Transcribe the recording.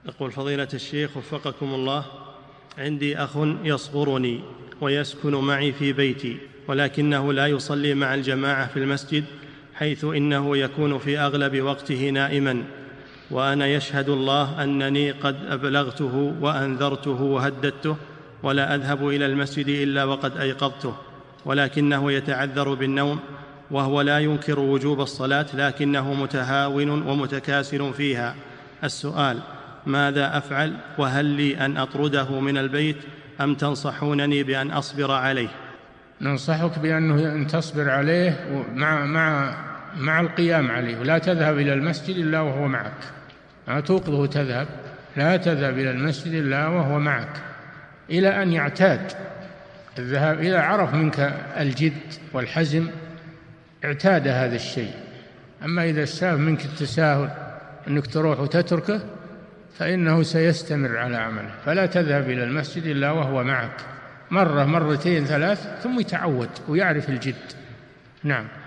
يقول فضيلة الشيخ وفقكم الله، عندي أخ يصغرني ويسكن معي في بيتي، ولكنه لا يصلي مع الجماعة في المسجد، حيث إنه يكون في أغلب وقته نائما، وأنا يشهد الله أنني قد أبلغته وأنذرته وهددته، ولا أذهب إلى المسجد إلا وقد أيقظته، ولكنه يتعذر بالنوم، وهو لا ينكر وجوب الصلاة، لكنه متهاون ومتكاسل فيها. السؤال: ماذا أفعل؟ وهل لي أن أطرده من البيت أم تنصحونني بأن أصبر عليه؟ ننصحك بأن تصبر عليه مع القيام عليه، ولا تذهب إلى المسجد إلا وهو معك. لا توقظه تذهب، لا تذهب إلى المسجد إلا وهو معك إلى أن يعتاد الذهاب. إذا عرف منك الجد والحزم اعتاد هذا الشيء. أما إذا استاف منك التساهل أنك تروح وتتركه فإنه سيستمر على عمله. فلا تذهب إلى المسجد إلا وهو معك مرة، مرتين، ثلاث، ثم يتعود ويعرف الجد. نعم.